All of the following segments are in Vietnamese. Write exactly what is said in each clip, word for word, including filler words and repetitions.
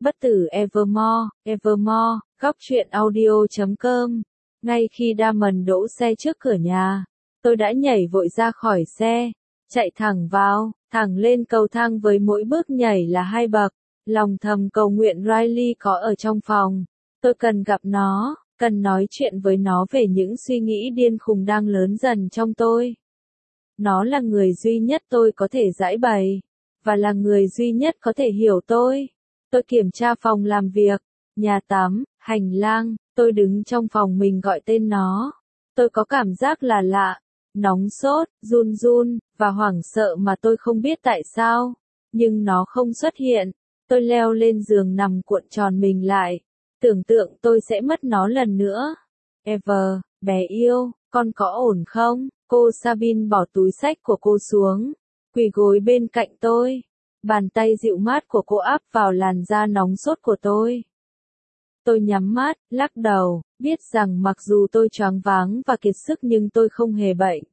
Bất tử Evermore, Evermore, góc truyện audio chấm com. Ngay khi Diamond đỗ xe trước cửa nhà, tôi đã nhảy vội ra khỏi xe, chạy thẳng vào, thẳng lên cầu thang với mỗi bước nhảy là hai bậc. Lòng thầm cầu nguyện Riley có ở trong phòng. Tôi cần gặp nó, cần nói chuyện với nó về những suy nghĩ điên khùng đang lớn dần trong tôi. Nó là người duy nhất tôi có thể giãi bày, và là người duy nhất có thể hiểu tôi. Tôi kiểm tra phòng làm việc, nhà tắm, hành lang, tôi đứng trong phòng mình gọi tên nó. Tôi có cảm giác là lạ, nóng sốt, run run, và hoảng sợ mà tôi không biết tại sao. Nhưng nó không xuất hiện. Tôi leo lên giường nằm cuộn tròn mình lại, tưởng tượng tôi sẽ mất nó lần nữa. Ever, bé yêu, con có ổn không? Cô Sabine bỏ túi xách của cô xuống, quỳ gối bên cạnh tôi. Bàn tay dịu mát của cô áp vào làn da nóng sốt của tôi. Tôi nhắm mắt, lắc đầu, biết rằng mặc dù tôi choáng váng và kiệt sức nhưng tôi không hề bệnh.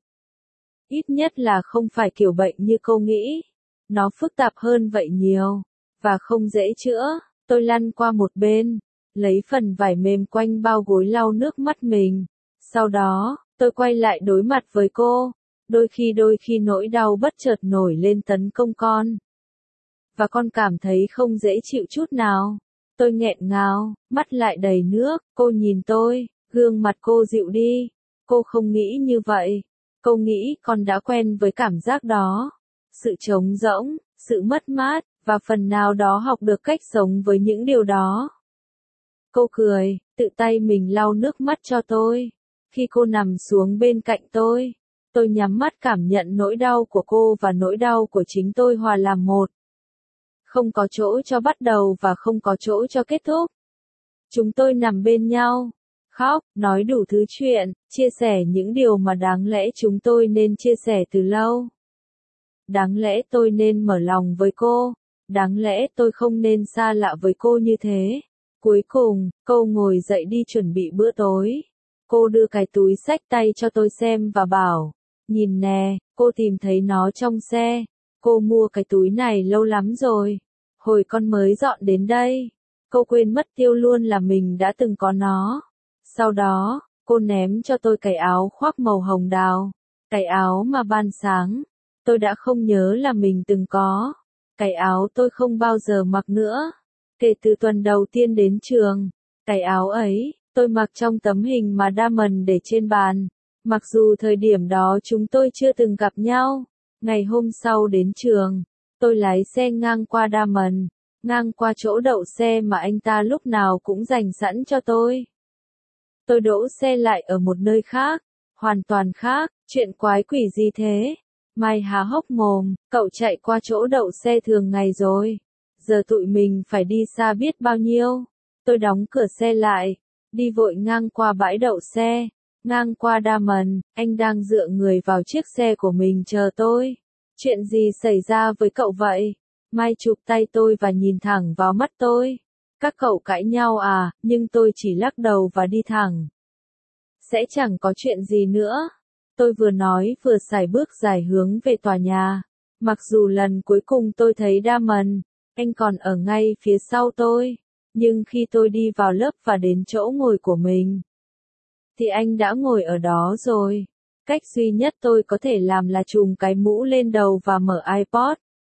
Ít nhất là không phải kiểu bệnh như cô nghĩ. Nó phức tạp hơn vậy nhiều, và không dễ chữa. Tôi lăn qua một bên, lấy phần vải mềm quanh bao gối lau nước mắt mình. Sau đó, tôi quay lại đối mặt với cô. Đôi khi đôi khi nỗi đau bất chợt nổi lên tấn công con. Và con cảm thấy không dễ chịu chút nào. Tôi nghẹn ngào, mắt lại đầy nước. Cô nhìn tôi, gương mặt cô dịu đi. Cô không nghĩ như vậy. Cô nghĩ con đã quen với cảm giác đó. Sự trống rỗng, sự mất mát, và phần nào đó học được cách sống với những điều đó. Cô cười, tự tay mình lau nước mắt cho tôi. Khi cô nằm xuống bên cạnh tôi, tôi nhắm mắt cảm nhận nỗi đau của cô và nỗi đau của chính tôi hòa làm một. Không có chỗ cho bắt đầu và không có chỗ cho kết thúc. Chúng tôi nằm bên nhau, khóc, nói đủ thứ chuyện, chia sẻ những điều mà đáng lẽ chúng tôi nên chia sẻ từ lâu. Đáng lẽ tôi nên mở lòng với cô, đáng lẽ tôi không nên xa lạ với cô như thế. Cuối cùng, cô ngồi dậy đi chuẩn bị bữa tối. Cô đưa cái túi xách tay cho tôi xem và bảo, nhìn nè, cô tìm thấy nó trong xe. Cô mua cái túi này lâu lắm rồi, hồi con mới dọn đến đây. Cô quên mất tiêu luôn là mình đã từng có nó. Sau đó, cô ném cho tôi cái áo khoác màu hồng đào, cái áo mà ban sáng tôi đã không nhớ là mình từng có. Cái áo tôi không bao giờ mặc nữa, kể từ tuần đầu tiên đến trường. Cái áo ấy, tôi mặc trong tấm hình mà Diamond để trên bàn. Mặc dù thời điểm đó chúng tôi chưa từng gặp nhau. Ngày hôm sau đến trường, tôi lái xe ngang qua Diamond, ngang qua chỗ đậu xe mà anh ta lúc nào cũng dành sẵn cho tôi. Tôi đỗ xe lại ở một nơi khác, hoàn toàn khác. Chuyện quái quỷ gì thế? Mai há hốc mồm, cậu chạy qua chỗ đậu xe thường ngày rồi. Giờ tụi mình phải đi xa biết bao nhiêu. Tôi đóng cửa xe lại, đi vội ngang qua bãi đậu xe, ngang qua Diamond. Anh đang dựa người vào chiếc xe của mình chờ tôi. Chuyện gì xảy ra với cậu vậy? Mai chụp tay tôi và nhìn thẳng vào mắt tôi. Các cậu cãi nhau à? Nhưng tôi chỉ lắc đầu và đi thẳng. Sẽ chẳng có chuyện gì nữa. Tôi vừa nói vừa sải bước dài hướng về tòa nhà. Mặc dù lần cuối cùng tôi thấy Diamond, anh còn ở ngay phía sau tôi. Nhưng khi tôi đi vào lớp và đến chỗ ngồi của mình, thì anh đã ngồi ở đó rồi. Cách duy nhất tôi có thể làm là trùm cái mũ lên đầu và mở iPod.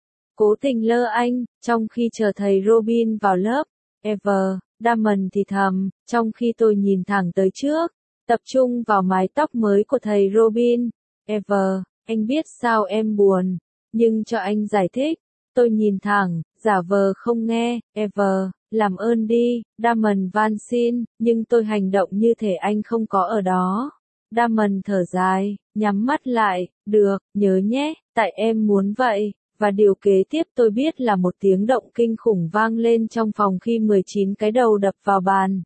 Cố tình lơ anh, trong khi chờ thầy Robin vào lớp. Ever, Diamond thì thầm, trong khi tôi nhìn thẳng tới trước, tập trung vào mái tóc mới của thầy Robin. Ever, anh biết sao em buồn, nhưng cho anh giải thích. Tôi nhìn thẳng, giả vờ không nghe. Ever, làm ơn đi, Diamond van xin, nhưng tôi hành động như thể anh không có ở đó. Diamond thở dài, nhắm mắt lại, được, nhớ nhé, tại em muốn vậy. Và điều kế tiếp tôi biết là một tiếng động kinh khủng vang lên trong phòng khi mười chín cái đầu đập vào bàn.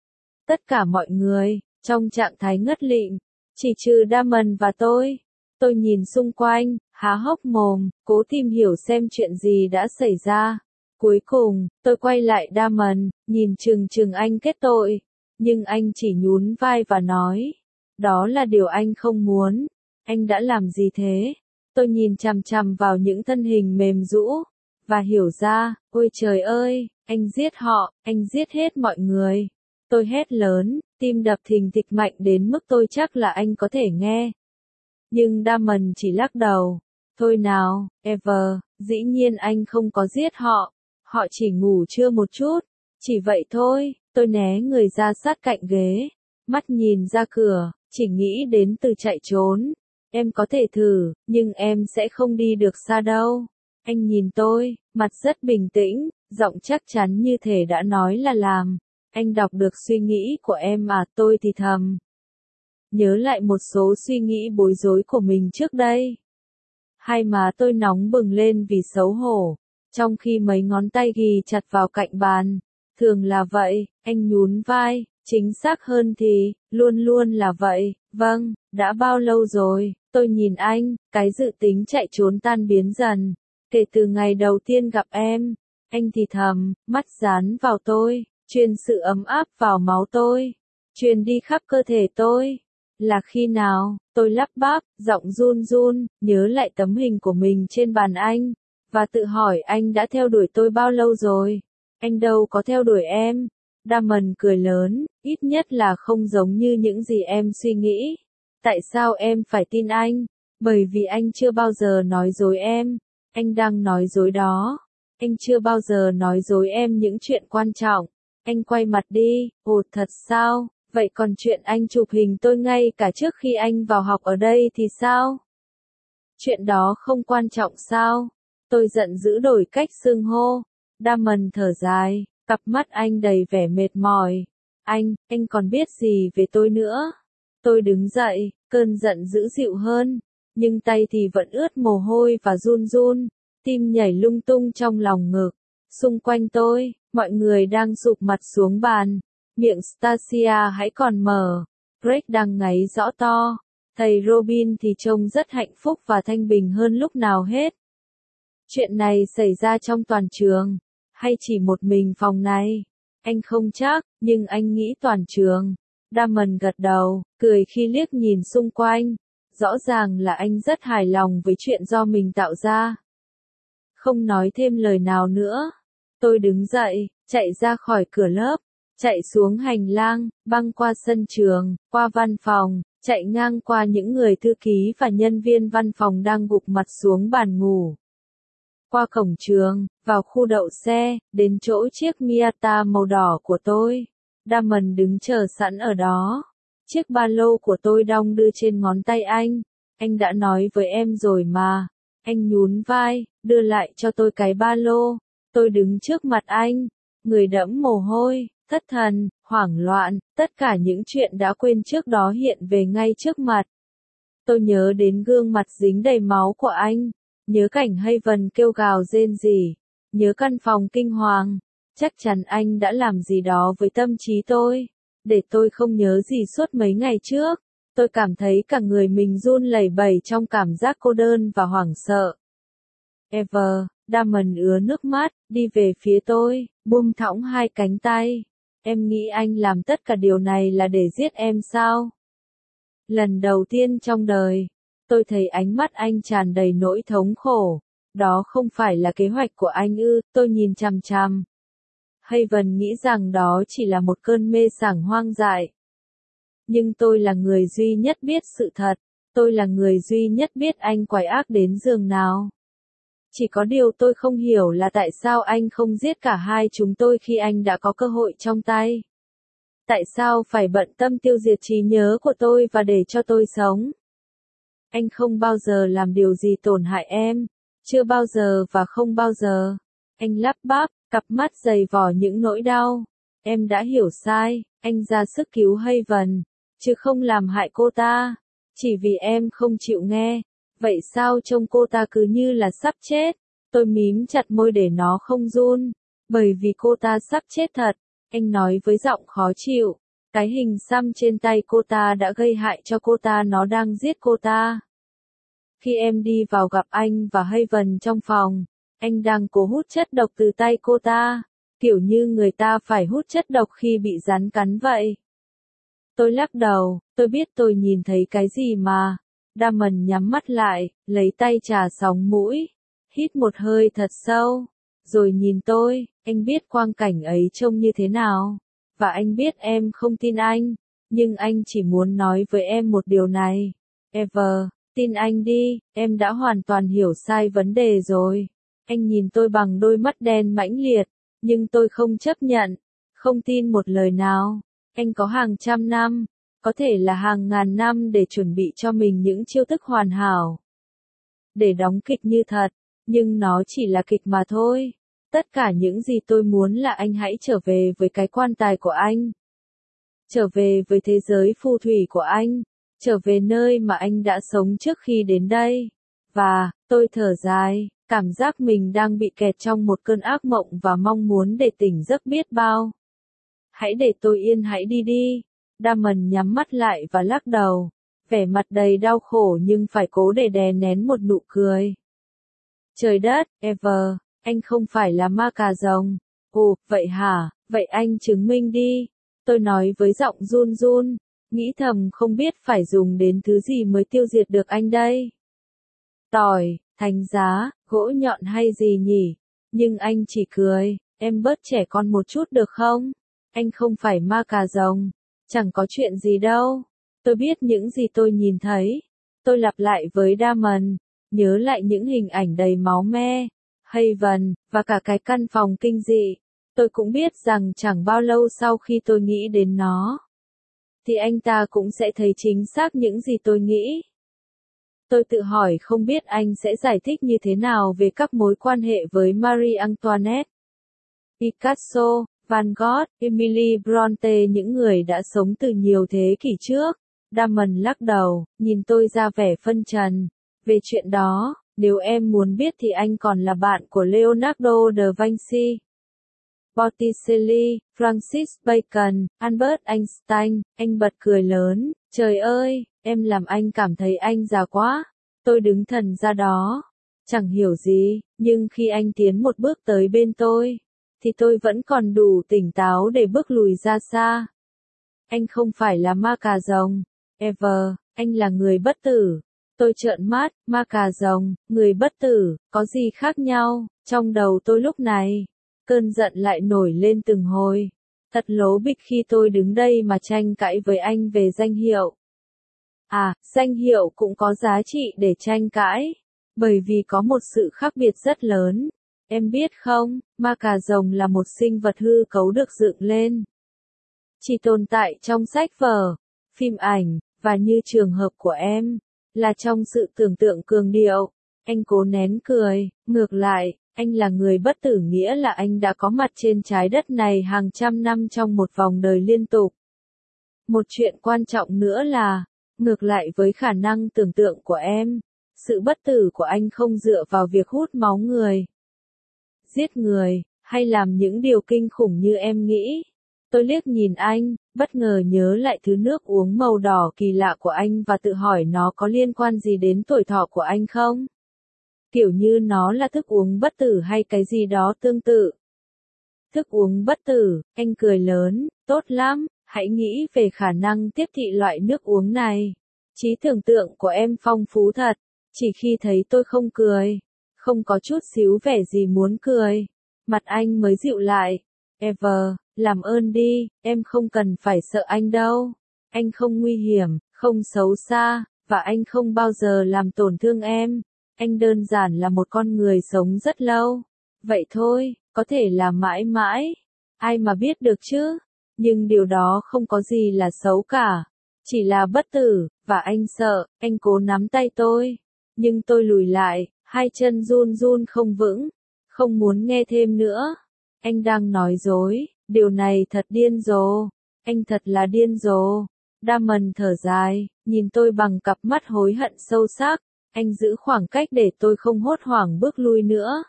Tất cả mọi người, trong trạng thái ngất lịm, chỉ trừ Diamond và tôi. Tôi nhìn xung quanh, há hốc mồm, cố tìm hiểu xem chuyện gì đã xảy ra. Cuối cùng, tôi quay lại Diamond, nhìn chừng chừng anh kết tội. Nhưng anh chỉ nhún vai và nói, đó là điều anh không muốn. Anh đã làm gì thế? Tôi nhìn chằm chằm vào những thân hình mềm rũ, và hiểu ra, ôi trời ơi, anh giết họ, anh giết hết mọi người. Tôi hét lớn, tim đập thình thịch mạnh đến mức tôi chắc là anh có thể nghe. Nhưng Damon chỉ lắc đầu. Thôi nào, Ever, dĩ nhiên anh không có giết họ. Họ chỉ ngủ trưa một chút. Chỉ vậy thôi, tôi né người ra sát cạnh ghế. Mắt nhìn ra cửa, chỉ nghĩ đến từ chạy trốn. Em có thể thử, nhưng em sẽ không đi được xa đâu. Anh nhìn tôi, mặt rất bình tĩnh, giọng chắc chắn như thể đã nói là làm. Anh đọc được suy nghĩ của em à, tôi thì thầm. Nhớ lại một số suy nghĩ bối rối của mình trước đây. Hai má tôi nóng bừng lên vì xấu hổ, trong khi mấy ngón tay ghì chặt vào cạnh bàn. Thường là vậy, anh nhún vai, chính xác hơn thì, luôn luôn là vậy, vâng, đã bao lâu rồi, tôi nhìn anh, cái dự tính chạy trốn tan biến dần. Kể từ ngày đầu tiên gặp em, anh thì thầm, mắt dán vào tôi, truyền sự ấm áp vào máu tôi, truyền đi khắp cơ thể tôi. Là khi nào, tôi lắp bắp, giọng run run, nhớ lại tấm hình của mình trên bàn anh, và tự hỏi anh đã theo đuổi tôi bao lâu rồi. Anh đâu có theo đuổi em. Damon cười lớn, ít nhất là không giống như những gì em suy nghĩ. Tại sao em phải tin anh? Bởi vì anh chưa bao giờ nói dối em. Anh đang nói dối đó. Anh chưa bao giờ nói dối em những chuyện quan trọng. Anh quay mặt đi, ồ thật sao? Vậy còn chuyện anh chụp hình tôi ngay cả trước khi anh vào học ở đây thì sao? Chuyện đó không quan trọng sao? Tôi giận dữ đổi cách xưng hô. Damon thở dài, cặp mắt anh đầy vẻ mệt mỏi. Anh, anh còn biết gì về tôi nữa? Tôi đứng dậy, cơn giận dữ dịu hơn, nhưng tay thì vẫn ướt mồ hôi và run run, tim nhảy lung tung trong lòng ngực. Xung quanh tôi, mọi người đang sụp mặt xuống bàn. Miệng Stacia hãy còn mở. Greg đang ngáy rõ to. Thầy Robin thì trông rất hạnh phúc và thanh bình hơn lúc nào hết. Chuyện này xảy ra trong toàn trường, hay chỉ một mình phòng này? Anh không chắc, nhưng anh nghĩ toàn trường. Damon gật đầu, cười khi liếc nhìn xung quanh. Rõ ràng là anh rất hài lòng với chuyện do mình tạo ra. Không nói thêm lời nào nữa. Tôi đứng dậy, chạy ra khỏi cửa lớp. Chạy xuống hành lang, băng qua sân trường, qua văn phòng, chạy ngang qua những người thư ký và nhân viên văn phòng đang gục mặt xuống bàn ngủ. Qua cổng trường, vào khu đậu xe, đến chỗ chiếc Miata màu đỏ của tôi. Damon đứng chờ sẵn ở đó. Chiếc ba lô của tôi đong đưa trên ngón tay anh. Anh đã nói với em rồi mà. Anh nhún vai, đưa lại cho tôi cái ba lô. Tôi đứng trước mặt anh, người đẫm mồ hôi. Thất thần, hoảng loạn, tất cả những chuyện đã quên trước đó hiện về ngay trước mặt. Tôi nhớ đến gương mặt dính đầy máu của anh, nhớ cảnh Haven kêu gào rên rỉ, nhớ căn phòng kinh hoàng. Chắc chắn anh đã làm gì đó với tâm trí tôi, để tôi không nhớ gì suốt mấy ngày trước. Tôi cảm thấy cả người mình run lẩy bẩy trong cảm giác cô đơn và hoảng sợ. Ever, Damon ứa nước mắt, đi về phía tôi, buông thõng hai cánh tay. Em nghĩ anh làm tất cả điều này là để giết em sao? Lần đầu tiên trong đời, tôi thấy ánh mắt anh tràn đầy nỗi thống khổ. Đó không phải là kế hoạch của anh ư? Tôi nhìn chằm chằm. Haven nghĩ rằng đó chỉ là một cơn mê sảng hoang dại. Nhưng tôi là người duy nhất biết sự thật. Tôi là người duy nhất biết anh quái ác đến giường nào. Chỉ có điều tôi không hiểu là tại sao anh không giết cả hai chúng tôi khi anh đã có cơ hội trong tay. Tại sao phải bận tâm tiêu diệt trí nhớ của tôi và để cho tôi sống? Anh không bao giờ làm điều gì tổn hại em. Chưa bao giờ và không bao giờ. Anh lắp bắp, cặp mắt dày vò những nỗi đau. Em đã hiểu sai, anh ra sức cứu Haven, chứ không làm hại cô ta. Chỉ vì em không chịu nghe. Vậy sao trông cô ta cứ như là sắp chết? Tôi mím chặt môi để nó không run. Bởi vì cô ta sắp chết thật. Anh nói với giọng khó chịu. Cái hình xăm trên tay cô ta đã gây hại cho cô ta, nó đang giết cô ta. Khi em đi vào gặp anh và Haven trong phòng, anh đang cố hút chất độc từ tay cô ta. Kiểu như người ta phải hút chất độc khi bị rắn cắn vậy. Tôi lắc đầu, tôi biết tôi nhìn thấy cái gì mà. Damon nhắm mắt lại, lấy tay chà sóng mũi, hít một hơi thật sâu. rồi nhìn tôi, anh biết quang cảnh ấy trông như thế nào. Và anh biết em không tin anh, nhưng anh chỉ muốn nói với em một điều này. Ever, tin anh đi, em đã hoàn toàn hiểu sai vấn đề rồi. Anh nhìn tôi bằng đôi mắt đen mãnh liệt, nhưng tôi không chấp nhận, không tin một lời nào. Anh có hàng trăm năm, có thể là hàng ngàn năm để chuẩn bị cho mình những chiêu thức hoàn hảo. Để đóng kịch như thật, nhưng nó chỉ là kịch mà thôi. Tất cả những gì tôi muốn là anh hãy trở về với cái quan tài của anh. Trở về với thế giới phù thủy của anh. Trở về nơi mà anh đã sống trước khi đến đây. Và, tôi thở dài, cảm giác mình đang bị kẹt trong một cơn ác mộng và mong muốn để tỉnh giấc biết bao. Hãy để tôi yên, hãy đi đi. Damon nhắm mắt lại và lắc đầu. Vẻ mặt đầy đau khổ nhưng phải cố để đè nén một nụ cười. Trời đất, Ever, anh không phải là ma cà rồng. Ồ, vậy hả, vậy anh chứng minh đi. Tôi nói với giọng run run, nghĩ thầm không biết phải dùng đến thứ gì mới tiêu diệt được anh đây. Tỏi, thánh giá, gỗ nhọn hay gì nhỉ? Nhưng anh chỉ cười, em bớt trẻ con một chút được không? Anh không phải ma cà rồng, chẳng có chuyện gì đâu. Tôi biết những gì tôi nhìn thấy. Tôi lặp lại với Damon, nhớ lại những hình ảnh đầy máu me, Haven, và cả cái căn phòng kinh dị. Tôi cũng biết rằng chẳng bao lâu sau khi tôi nghĩ đến nó, thì anh ta cũng sẽ thấy chính xác những gì tôi nghĩ. Tôi tự hỏi không biết anh sẽ giải thích như thế nào về các mối quan hệ với Marie Antoinette, Picasso, Van Gogh, Emily Bronte, những người đã sống từ nhiều thế kỷ trước. Damon lắc đầu, nhìn tôi ra vẻ phân trần. Về chuyện đó, nếu em muốn biết thì anh còn là bạn của Leonardo da Vinci, Botticelli, Francis Bacon, Albert Einstein. Anh bật cười lớn, trời ơi, em làm anh cảm thấy anh già quá. Tôi đứng thần ra đó, chẳng hiểu gì, nhưng khi anh tiến một bước tới bên tôi, thì tôi vẫn còn đủ tỉnh táo để bước lùi ra xa. Anh không phải là ma cà rồng, Ever, anh là người bất tử. Tôi trợn mắt, ma cà rồng, người bất tử, có gì khác nhau? Trong đầu tôi lúc này, cơn giận lại nổi lên từng hồi. Thật lố bịch khi tôi đứng đây mà tranh cãi với anh về danh hiệu. À, danh hiệu cũng có giá trị để tranh cãi, bởi vì có một sự khác biệt rất lớn. Em biết không, ma cà rồng là một sinh vật hư cấu được dựng lên, chỉ tồn tại trong sách vở, phim ảnh, và như trường hợp của em, là trong sự tưởng tượng cường điệu. Anh cố nén cười, ngược lại, anh là người bất tử nghĩa là anh đã có mặt trên trái đất này hàng trăm năm trong một vòng đời liên tục. Một chuyện quan trọng nữa là, ngược lại với khả năng tưởng tượng của em, sự bất tử của anh không dựa vào việc hút máu người, giết người, hay làm những điều kinh khủng như em nghĩ. Tôi liếc nhìn anh, bất ngờ nhớ lại thứ nước uống màu đỏ kỳ lạ của anh và tự hỏi nó có liên quan gì đến tuổi thọ của anh không? Kiểu như nó là thức uống bất tử hay cái gì đó tương tự. Thức uống bất tử, anh cười lớn, tốt lắm, hãy nghĩ về khả năng tiếp thị loại nước uống này. Trí tưởng tượng của em phong phú thật, chỉ khi thấy tôi không cười, không có chút xíu vẻ gì muốn cười, mặt anh mới dịu lại. Ever, làm ơn đi, em không cần phải sợ anh đâu. Anh không nguy hiểm, không xấu xa, và anh không bao giờ làm tổn thương em. Anh đơn giản là một con người sống rất lâu. Vậy thôi, có thể là mãi mãi. Ai mà biết được chứ? Nhưng điều đó không có gì là xấu cả. Chỉ là bất tử, và anh sợ. Anh cố nắm tay tôi. Nhưng tôi lùi lại, hai chân run run không vững. Không muốn nghe thêm nữa. Anh đang nói dối, điều này thật điên rồ. Anh thật là điên rồ. Damon thở dài, nhìn tôi bằng cặp mắt hối hận sâu sắc. Anh giữ khoảng cách để tôi không hốt hoảng bước lui nữa.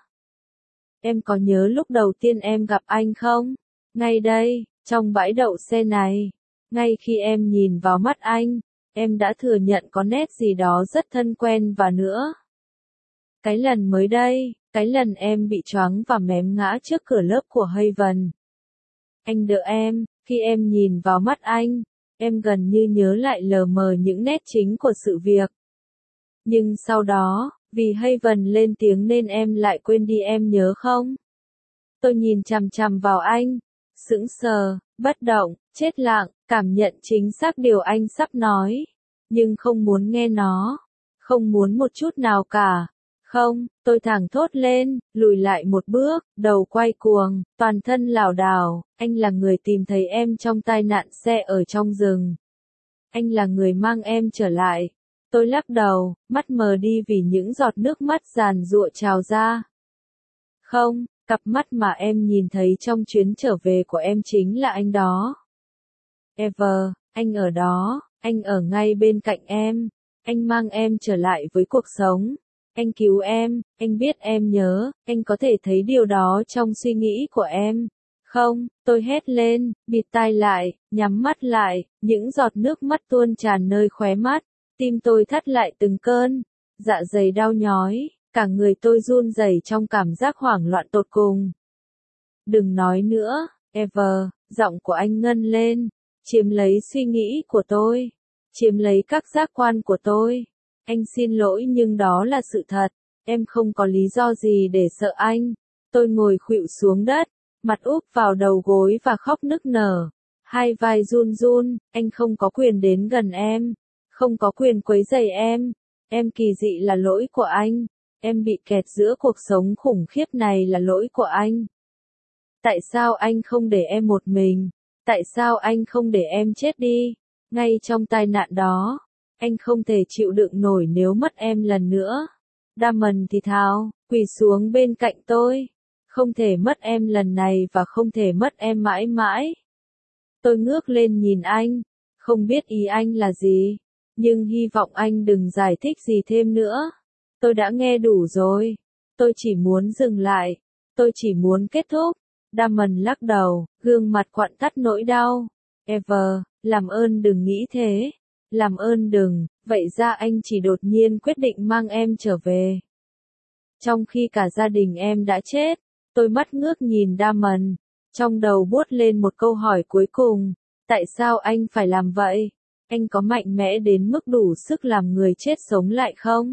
Em có nhớ lúc đầu tiên em gặp anh không? Ngay đây, trong bãi đậu xe này. Ngay khi em nhìn vào mắt anh, em đã thừa nhận có nét gì đó rất thân quen và nữa. Cái lần mới đây, cái lần em bị choáng và mém ngã trước cửa lớp của Haven. Anh đỡ em, khi em nhìn vào mắt anh, em gần như nhớ lại lờ mờ những nét chính của sự việc. Nhưng sau đó, vì Haven lên tiếng nên em lại quên đi, em nhớ không? Tôi nhìn chằm chằm vào anh, sững sờ, bất động, chết lặng, cảm nhận chính xác điều anh sắp nói, nhưng không muốn nghe nó, không muốn một chút nào cả. Không, tôi thẳng thốt lên, lùi lại một bước, đầu quay cuồng, toàn thân lảo đảo, anh là người tìm thấy em trong tai nạn xe ở trong rừng. Anh là người mang em trở lại. Tôi lắc đầu, mắt mờ đi vì những giọt nước mắt giàn giụa trào ra. Không, cặp mắt mà em nhìn thấy trong chuyến trở về của em chính là anh đó. Ever, anh ở đó, anh ở ngay bên cạnh em, anh mang em trở lại với cuộc sống. Anh cứu em, anh biết em nhớ, anh có thể thấy điều đó trong suy nghĩ của em. Không, tôi hét lên, bịt tai lại, nhắm mắt lại, những giọt nước mắt tuôn tràn nơi khóe mắt, tim tôi thắt lại từng cơn, dạ dày đau nhói, cả người tôi run rẩy trong cảm giác hoảng loạn tột cùng. Đừng nói nữa, Ever, giọng của anh ngân lên, chiếm lấy suy nghĩ của tôi, chiếm lấy các giác quan của tôi. Anh xin lỗi nhưng đó là sự thật, em không có lý do gì để sợ anh. Tôi ngồi khuỵu xuống đất, mặt úp vào đầu gối và khóc nức nở. Hai vai run run, anh không có quyền đến gần em, không có quyền quấy rầy em. Em kỳ dị là lỗi của anh, em bị kẹt giữa cuộc sống khủng khiếp này là lỗi của anh. Tại sao anh không để em một mình? Tại sao anh không để em chết đi? Ngay trong tai nạn đó, anh không thể chịu đựng nổi nếu mất em lần nữa. Damon thì thào, quỳ xuống bên cạnh tôi. Không thể mất em lần này và không thể mất em mãi mãi. Tôi ngước lên nhìn anh, không biết ý anh là gì, nhưng hy vọng anh đừng giải thích gì thêm nữa. Tôi đã nghe đủ rồi. Tôi chỉ muốn dừng lại. Tôi chỉ muốn kết thúc. Damon lắc đầu, gương mặt quặn thắt nỗi đau. Ever, làm ơn đừng nghĩ thế. Làm ơn đừng, vậy ra anh chỉ đột nhiên quyết định mang em trở về. Trong khi cả gia đình em đã chết, tôi mắt ngước nhìn Damon, trong đầu buốt lên một câu hỏi cuối cùng, tại sao anh phải làm vậy? Anh có mạnh mẽ đến mức đủ sức làm người chết sống lại không?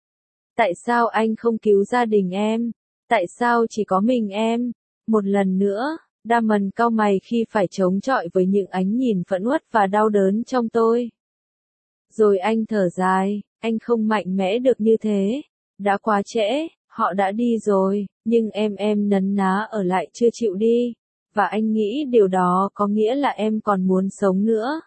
Tại sao anh không cứu gia đình em? Tại sao chỉ có mình em? Một lần nữa, Damon cau mày khi phải chống chọi với những ánh nhìn phẫn uất và đau đớn trong tôi. Rồi anh thở dài, anh không mạnh mẽ được như thế. Đã quá trễ, họ đã đi rồi, nhưng em em nấn ná ở lại chưa chịu đi. Và anh nghĩ điều đó có nghĩa là em còn muốn sống nữa.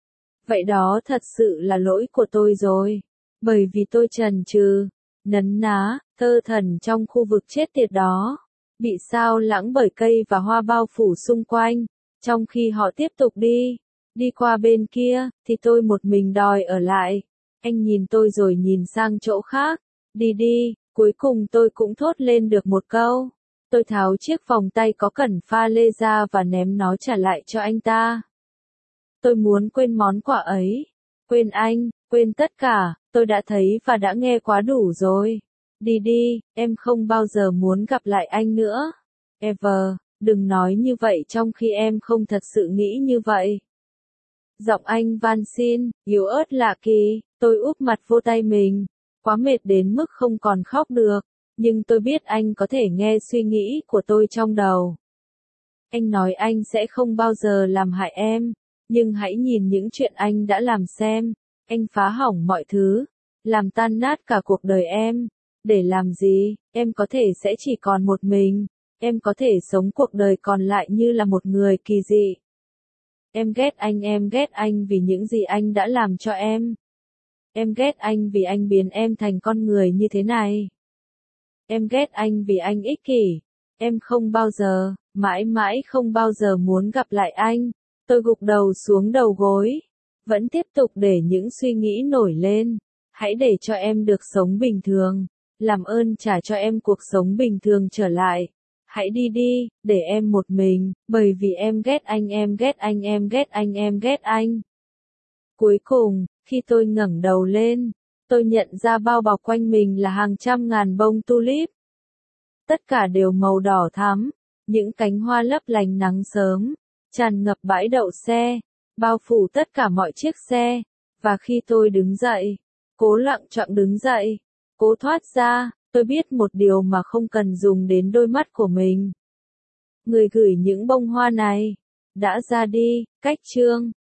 Vậy đó thật sự là lỗi của tôi rồi. Bởi vì tôi chần chừ, nấn ná, thơ thẩn trong khu vực chết tiệt đó. Bị sao lãng bởi cây và hoa bao phủ xung quanh. Trong khi họ tiếp tục đi. Đi qua bên kia, thì tôi một mình đòi ở lại. Anh nhìn tôi rồi nhìn sang chỗ khác. Đi đi, cuối cùng tôi cũng thốt lên được một câu. Tôi tháo chiếc vòng tay có cẩn pha lê ra và ném nó trả lại cho anh ta. Tôi muốn quên món quà ấy. Quên anh, quên tất cả, tôi đã thấy và đã nghe quá đủ rồi. Đi đi, em không bao giờ muốn gặp lại anh nữa. Ever, đừng nói như vậy trong khi em không thật sự nghĩ như vậy. Giọng anh van xin, yếu ớt lạ kỳ, tôi úp mặt vô tay mình, quá mệt đến mức không còn khóc được, nhưng tôi biết anh có thể nghe suy nghĩ của tôi trong đầu. Anh nói anh sẽ không bao giờ làm hại em, nhưng hãy nhìn những chuyện anh đã làm xem, anh phá hỏng mọi thứ, làm tan nát cả cuộc đời em. Để làm gì, em có thể sẽ chỉ còn một mình, em có thể sống cuộc đời còn lại như là một người kỳ dị. Em ghét anh, em ghét anh vì những gì anh đã làm cho em. Em ghét anh vì anh biến em thành con người như thế này. Em ghét anh vì anh ích kỷ. Em không bao giờ, mãi mãi không bao giờ muốn gặp lại anh. Tôi gục đầu xuống đầu gối, vẫn tiếp tục để những suy nghĩ nổi lên. Hãy để cho em được sống bình thường. Làm ơn trả cho em cuộc sống bình thường trở lại. Hãy đi đi, để em một mình, bởi vì em ghét anh, em ghét anh, em ghét anh, em ghét anh. Cuối cùng, khi tôi ngẩng đầu lên, tôi nhận ra bao bọc quanh mình là hàng trăm ngàn bông tulip. Tất cả đều màu đỏ thắm, những cánh hoa lấp lánh nắng sớm, tràn ngập bãi đậu xe, bao phủ tất cả mọi chiếc xe. Và khi tôi đứng dậy, cố lặng chọn đứng dậy, cố thoát ra, tôi biết một điều mà không cần dùng đến đôi mắt của mình. Người gửi những bông hoa này đã ra đi, cách chương.